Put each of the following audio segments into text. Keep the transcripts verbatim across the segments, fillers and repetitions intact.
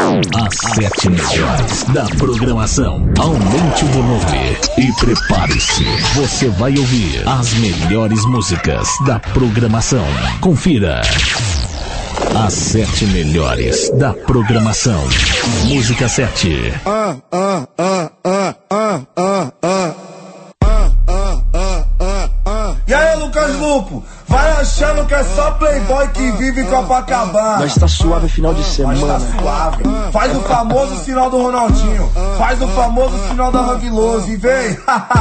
As sete melhores da programação. Aumente o volume e prepare-se. Você vai ouvir as melhores músicas da programação. Confira. As sete melhores da programação. Música sete. Ah, ah, ah, ah, ah, ah, ah. E aí, Lucas Lupo? Vai achando que é só playboy que vive Copacabana. Mas tá suave final de semana. Mas tá suave. Faz o famoso sinal do Ronaldinho. Faz o famoso sinal da Hang Loose e vem.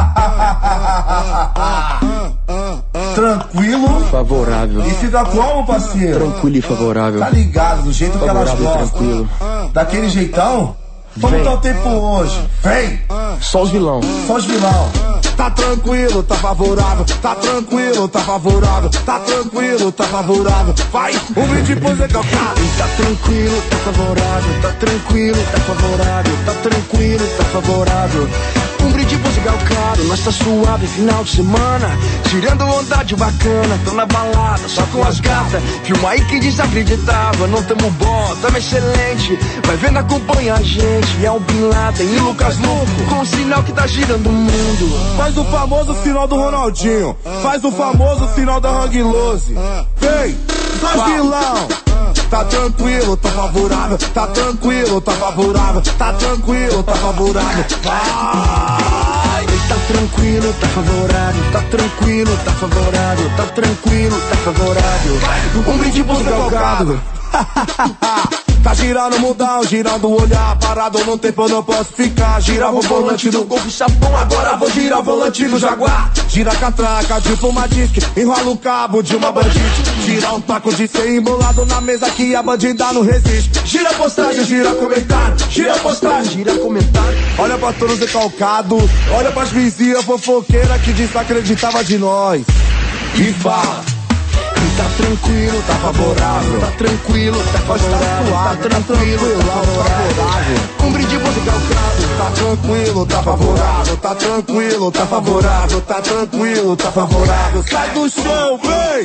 Tranquilo. Favorável. E fica como, parceiro? Tranquilo e favorável. Tá ligado, do jeito favorável que elas gostam. Tranquilo. Daquele jeitão? Como tá o tempo hoje? Vem! Só os vilão. Só os vilão. Tá tranquilo, tá favorável. Tá tranquilo, tá favorável. Tá tranquilo, tá favorável. Vai, um brinde pro Zé Calcado. Tá tranquilo, tá favorável. Tá tranquilo, tá favorável. Tá tranquilo, tá favorável. Um brinde pro Zé Calcado. Nós tá suave final de semana. Tirando vontade bacana. Tô na balada, só com as gatas. Filma aí que desacreditava. Não tamo bom, tamo excelente. Vai vendo, acompanha a gente. É o Bin Laden e Lucas Lupo. Com o sinal que tá girando o mundo. Faz o famoso sinal do Ronaldinho. Faz o famoso sinal da Hang Loose. Vem, só vilão. Tá tranquilo, tá favorável. Tá tranquilo, tá favorável. Tá tranquilo, tá favorável. Vai. Tá tranquilo, tá favorável. Tá tranquilo, tá favorável. Tá tranquilo, tá favorável. Um brinde pro Calcado. Tá girando o mundão, girando o olhar. Parado no tempo eu não posso ficar. Girava o volante do Golf Chapão, agora vou girar o volante do Jaguar. Gira a catraca de uma disque, enrola o cabo de uma bandite. Gira um taco de cem embolado na mesa que a bandida não resiste. Gira a postagem, gira comentário. Gira a postagem, gira comentário. Olha pra todos decalcados, olha pras vizinhas fofoqueiras que desacreditava de nós. E fala. Tá tranquilo, tá favorável. Tá tranquilo, tá favorável. Tá tranquilo, tá favorável. Um brinde pro Zé Calcado. Tá tranquilo, tá favorável. Tá tranquilo, tá favorável. Tá tranquilo, tá favorável. Sai do chão, vem!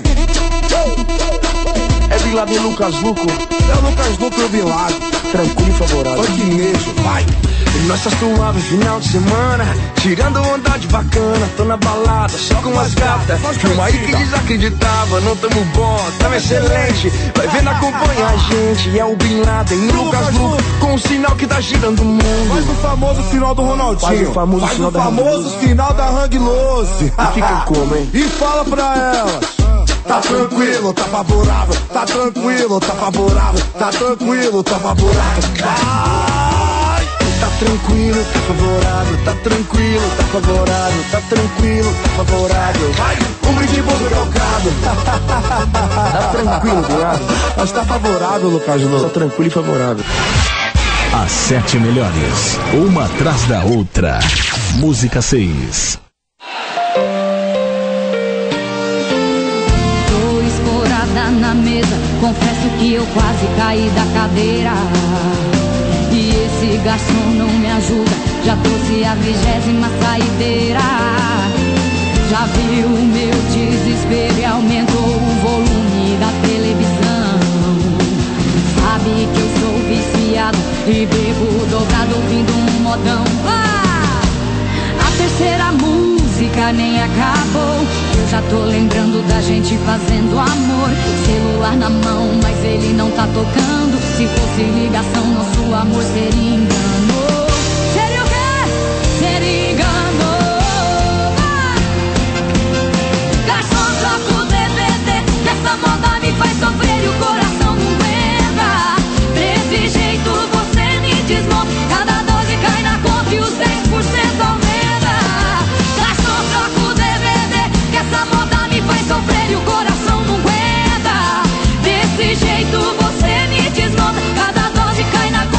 É Bin Laden e Lucas Luco. É o Lucas Luco e o Bin Laden. Tranquilo e favorável. Banquinejo, vai! Nós tá suave final de semana. Tirando vontade bacana. Tô na balada, só com as gatas. Filma aí que desacreditava. Não tamo bom, tamo excelente. Vai vendo, acompanha a gente. É o Bin Laden e Lucas Luco. Com o sinal que tá girando o mundo. Faz o famoso sinal do Ronaldinho. Faz o famoso Faz sinal o da famoso Hang sinal da Hang Loose. E fica como, hein? E fala pra elas. Tá tranquilo, tá favorável. Tá tranquilo, tá favorável. Tá tranquilo, tá favorável. Vai! Tá tranquilo, tá favorável. Tá tranquilo, tá favorável. Tá tranquilo, tá favorável. Vai! Um brinde pro Zé Calcado. Tá tranquilo, viado. Mas tá favorável, Lucas Luco. Tá tranquilo e favorável. As sete melhores, uma atrás da outra. Música seis. Tô escorada na mesa, confesso que eu quase caí da cadeira. E esse garçom não me ajuda, já trouxe a vigésima saideira. Já viu o meu desespero e aumentou o volume da televisão. Sabe que eu sou viciado e bebo dobrado ouvindo um modão. Ah! A terceira música nem acabou, eu já tô lembrando da gente fazendo amor. Celular na mão, mas ele não tá tocando. Se fosse ligação, nosso amor seria engano. Seria o quê? Seria engano. Ah! Garçom, troca o D V D, que essa moda me faz sofrer e o coração não aguenta. Desse jeito você me desmonta, cada dose cai na conta e os dez por cento aumenta. Garçom, troca o D V D, que essa moda me faz sofrer e o coração não aguenta. Desse jeito você me desmonta, cada dose cai na conta.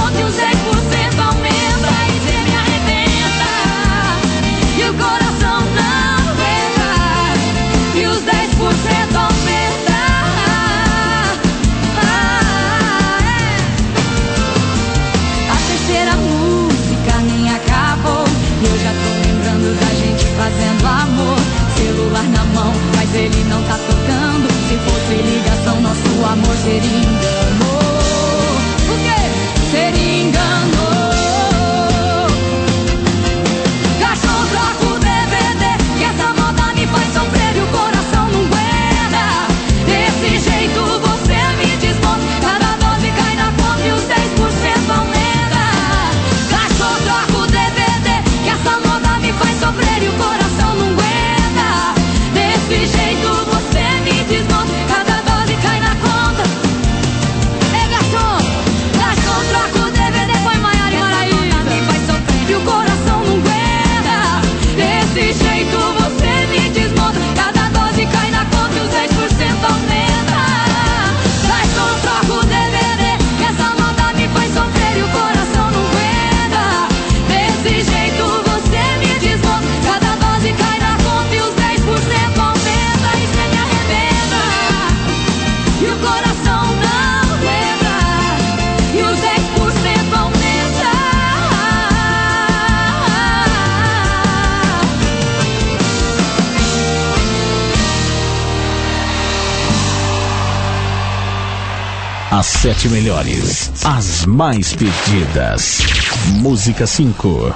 As sete melhores, as mais pedidas. Música cinco.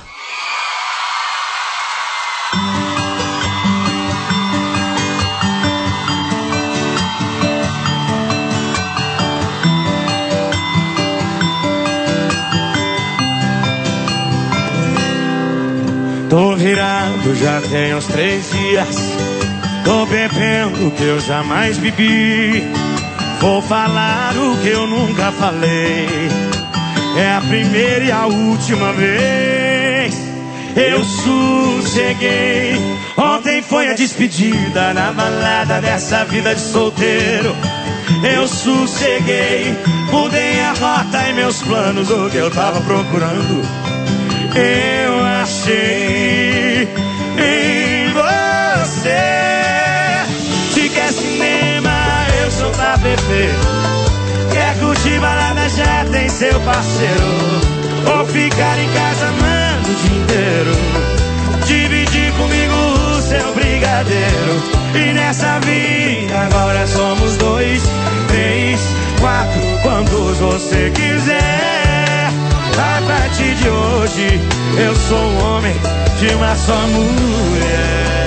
Tô virado já tem uns três dias. Tô bebendo o que eu jamais bebi. Vou falar o que eu nunca falei. É a primeira e a última vez. Eu sosseguei. Ontem foi a despedida na balada dessa vida de solteiro. Eu sosseguei. Mudei a rota e meus planos, o que eu tava procurando eu achei em você. Se quer cinema, eu sou pra beber. Quer curtir balada, já tem seu parceiro. Ou ficar em casa amando o dia inteiro. Dividir comigo o seu brigadeiro. E nessa vida agora somos dois, três, quatro, quantos você quiser. A partir de hoje eu sou um homem de uma só mulher.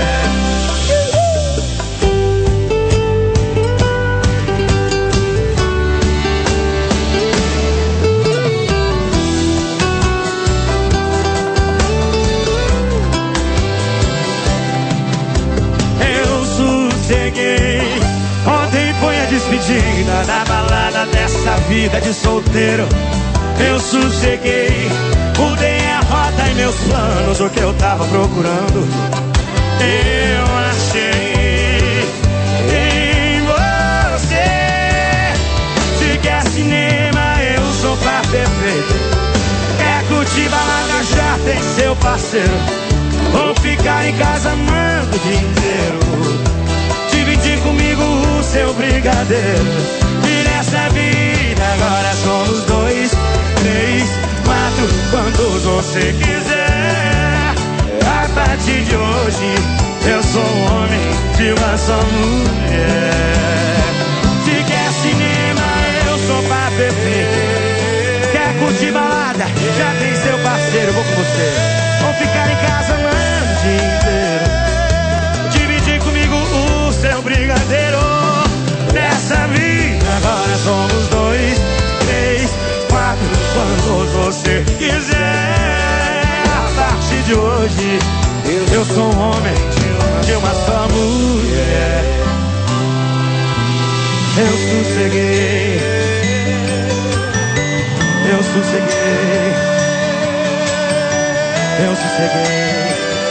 Eu sosseguei. Ontem foi a despedida da balada dessa vida de solteiro. Eu sosseguei, mudei a rota e meus planos, o que eu tava procurando eu achei em você. Se quer cinema, eu sou pra beber. Quer curtir balada, já tem seu parceiro. Ou ficar em casa amando o dia inteiro. Dividir comigo o seu brigadeiro. E nessa vida agora somos dois, três, quatro, quantos você quiser. A partir de hoje eu sou um homem de uma só mulher. Se quer cinema, eu sou pra beber. Quer curtir balada, já tem seu parceiro, vou com você. Ou ficar em casa amando o dia inteiro. Dividir comigo o seu brigadeiro. Nessa vida agora somos dois, três, quatro, quantos você quiser. A partir de hoje eu sou um homem de uma só mulher. Eu sosseguei. Eu sosseguei. Eu sosseguei.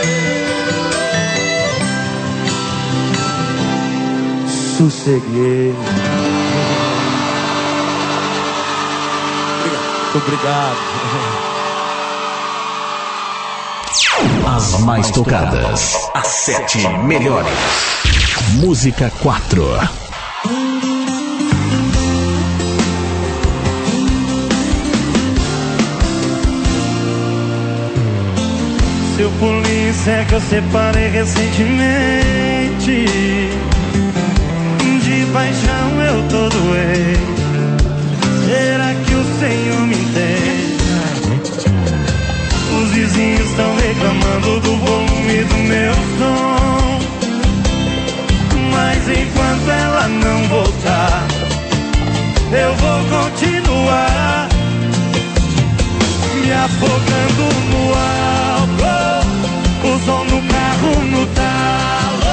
Sosseguei. Muito obrigado. As mais tocadas, as sete melhores. Música quatro. Seu polícia é que eu separei recentemente. De paixão eu tô doente. Será que o Senhor me entende? Os vizinhos estão reclamando do volume do meu som. Mas enquanto ela não voltar, eu vou continuar me afogando no álcool. O som no carro no talo.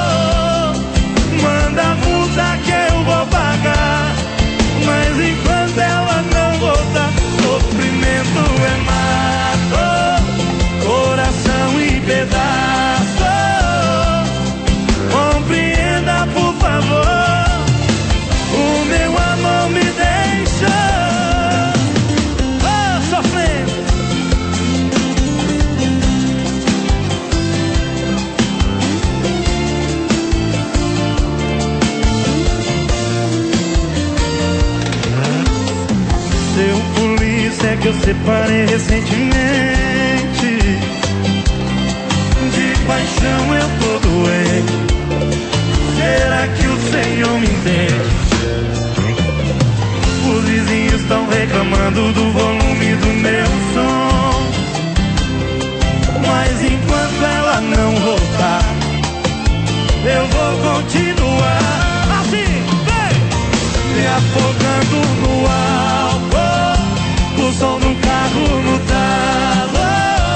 Manda a multa que eu vou pagar. Mas enquanto ela não voltar, sofrimento é mato, coração em pedaço. Compreenda, por favor, o meu amor me deixa oh, sofrendo. Seu polícia é que eu separei recentemente. De paixão eu tô doente. Será que o Senhor me entende? estão reclamando do volume do meu som. Mas enquanto ela não voltar, eu vou continuar assim, vem! Me afogando no álcool, o som do carro no talo.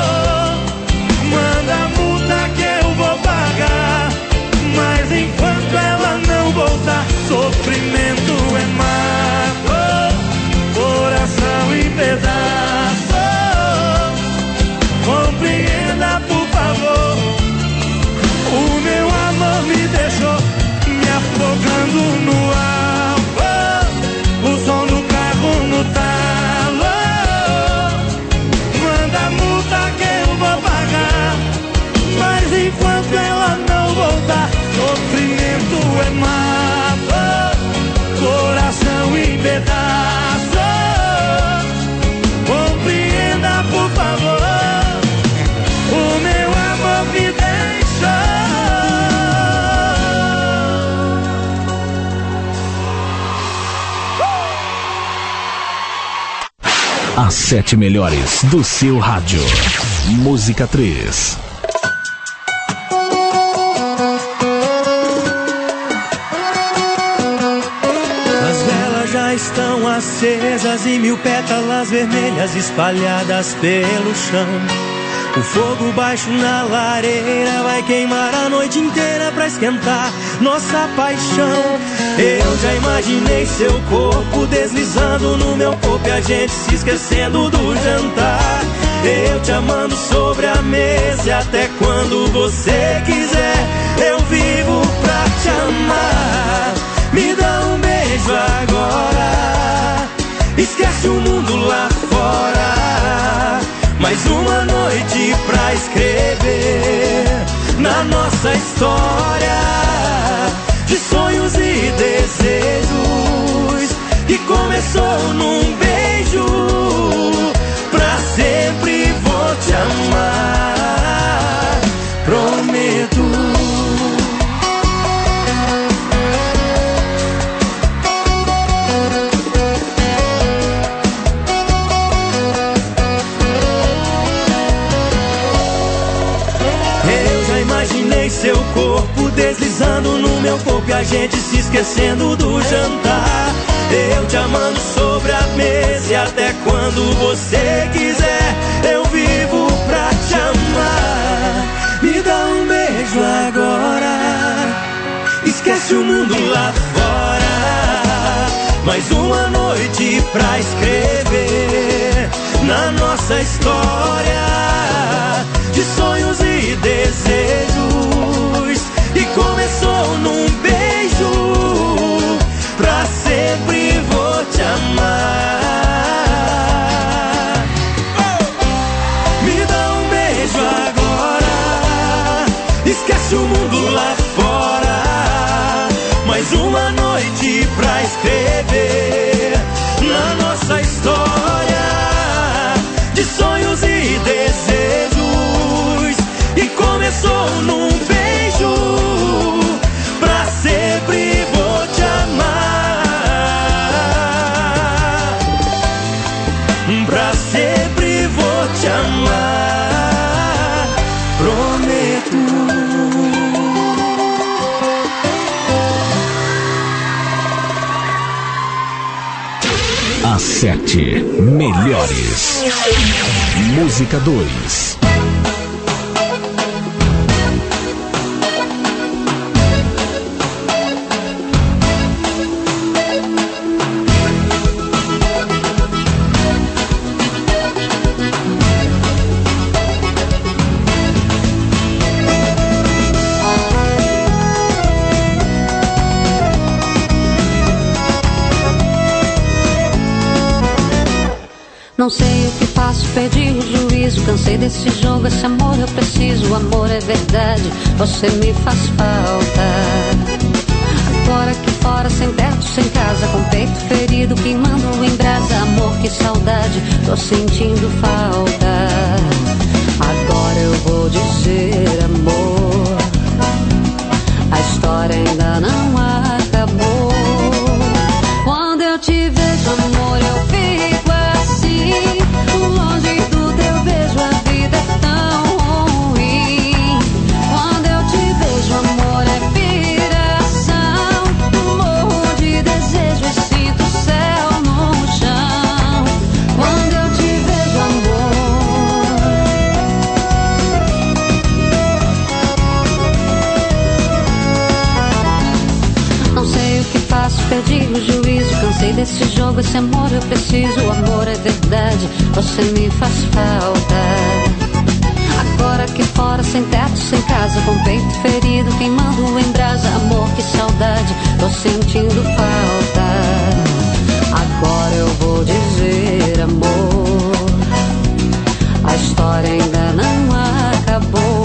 Manda a multa que eu vou pagar, mas enquanto ela não voltar, sofrimento é mato, coração em pedaços. Compreenda, por favor, o meu amor me deixou me afogando no álcool, o som do carro no talo. Manda a multa que eu vou pagar, mas enquanto ela não voltar, sofrimento é mato, coração em pedaços. Compreenda, por favor, o meu amor me deixou. As sete melhores do seu rádio. Música três. As velas já estão acesas e mil pétalas vermelhas espalhadas pelo chão. O fogo baixo na lareira vai queimar a noite inteira pra esquentar nossa paixão. Eu já imaginei seu corpo deslizando no meu corpo e a gente se esquecendo do jantar. Eu te amando sobre a mesa e até quando você quiser eu vivo pra te amar. Me dá um beijo agora, esquece o mundo lá fora. Mais uma noite pra escrever na nossa história de sonhos e desejos que começou num beijo. Pra sempre vou te amar, prometo. Seu corpo deslizando no meu corpo e a gente se esquecendo do jantar. Eu te amando sobre a mesa e até quando você quiser eu vivo pra te amar. Me dá um beijo agora, esquece o mundo lá fora. Mais uma noite pra escrever na nossa história de sonhos e desejos que começou num beijo. Pra sempre vou te amar. Me dá um beijo agora, esquece o mundo lá fora. Mais uma noite pra escrever na nossa história de sonhos e desejos que começou num beijo. Pra sempre vou te amar, pra sempre vou te amar, prometo. As sete melhores. Música dois. Não sei o que faço, perdi o juízo. Cansei desse jogo, esse amor eu preciso. O amor é verdade, você me faz falta. Agora aqui fora, sem teto, sem casa, com peito ferido, queimando em brasa. Amor, que saudade, tô sentindo falta. Agora eu vou dizer, amor, a história ainda não acabou. Quando eu te vejo, amor, eu fico Cansei desse jogo, esse amor eu preciso. O amor é verdade, você me faz falta. Agora aqui fora, sem teto, sem casa, com peito ferido, queimando em brasa. Amor, que saudade, tô sentindo falta. Agora eu vou dizer, amor, a história ainda não acabou.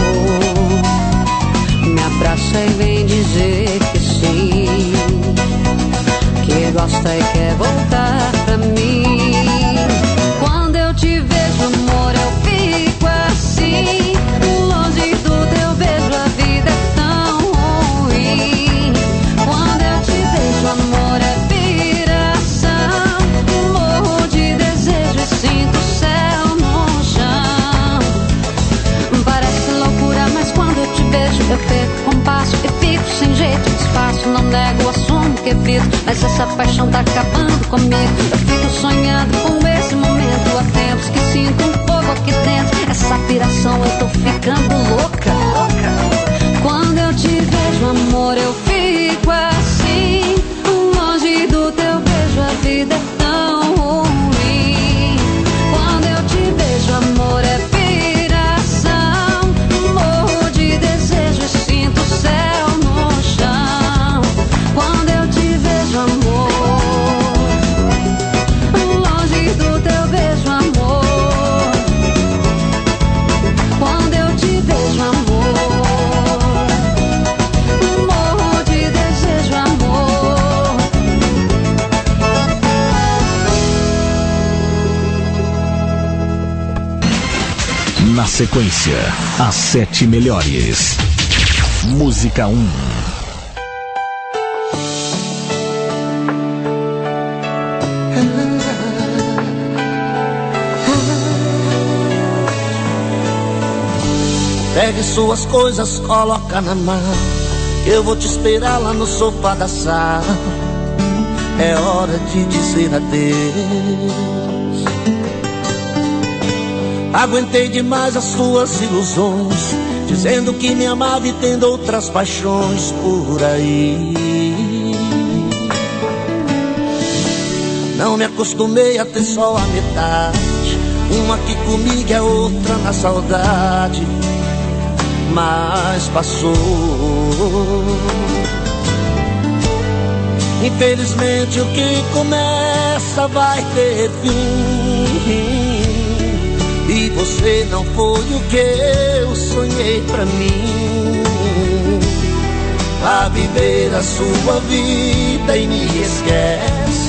Me abraça e vem dizer que sim, que gosta e quer voltar pra mim. Quando eu te vejo, amor, eu fico assim, longe do teu beijo, a vida é tão ruim. Quando eu te vejo, amor, é viração, morro de desejo e sinto o céu no chão. Parece loucura, mas quando eu te vejo, eu perco o compasso e fico sem jeito, desfaço, não nego, assumo que evito. Mas essa paixão tá acabando comigo. Eu fico sonhando com esse momento. Há tempos que sinto um fogo aqui dentro. Essa piração eu tô ficando louca. Quando eu te vejo, amor, eu fico assim, longe do teu beijo, a vida é tão ruim. Quando eu te vejo, amor, é viração, morro de desejo e sinto o céu no chão. Quando eu te vejo, amor, longe do teu beijo, amor. Quando eu te vejo, amor, morro de desejo, amor. Na sequência, as sete melhores. Música um. Pegue suas coisas, coloca na mão. Eu vou te esperar lá no sofá da sala. É hora de dizer adeus. Aguentei demais as suas ilusões, dizendo que me amava e tendo outras paixões por aí. Não me acostumei a ter só a metade, uma aqui comigo e a outra na saudade. Mas passou. Infelizmente o que começa vai ter fim, e você não foi o que eu sonhei pra mim. Vá viver a sua vida e me esquece,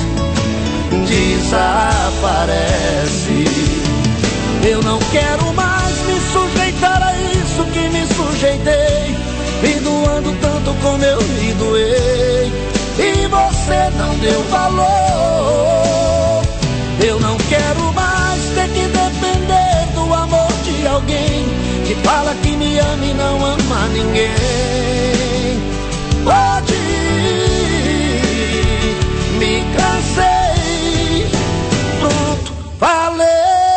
desaparece. Eu não quero mais me sujeitar a isso que me sujeitei, me doando tanto como eu me doei, e você não deu valor. Eu não quero mais ter que depender do amor de alguém que fala que me ama e não ama ninguém. Pode ir, me cansei, pronto, falei.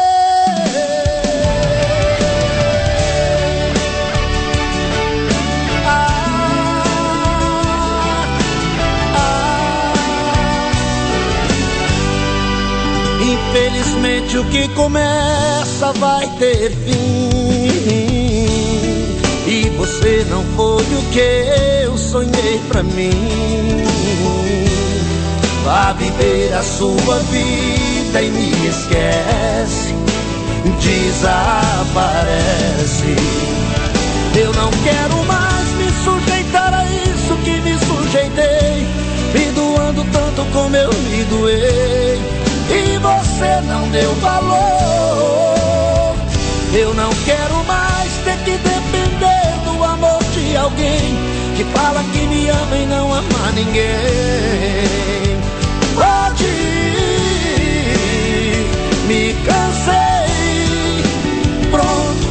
Infelizmente o que começa vai ter fim, e você não foi o que eu sonhei pra mim. Vá viver a sua vida e me esquece, desaparece. Eu não quero mais me sujeitar a isso que me sujeitei, me doando tanto como eu me doei, e você não deu valor. Eu não quero mais ter que depender do amor de alguém que fala que me ama e não ama ninguém. Pode ir, me cansei, pronto,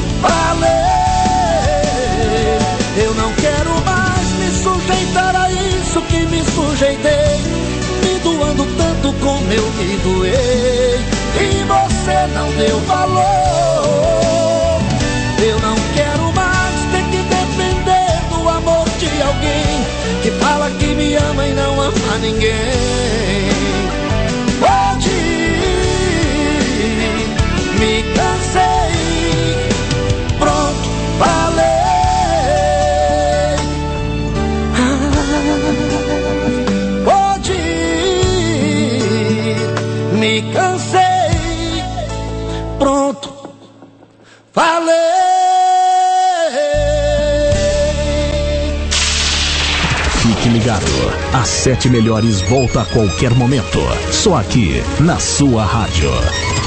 falei. Eu não quero mais me sujeitar a isso que me sujeitei, me doando tanto como eu me doei, e você não deu valor. Eu não quero mais ter que depender do amor de alguém que fala que me ama e não ama ninguém. Pronto, falei. Fique ligado, as sete melhores volta a qualquer momento, só aqui na sua rádio.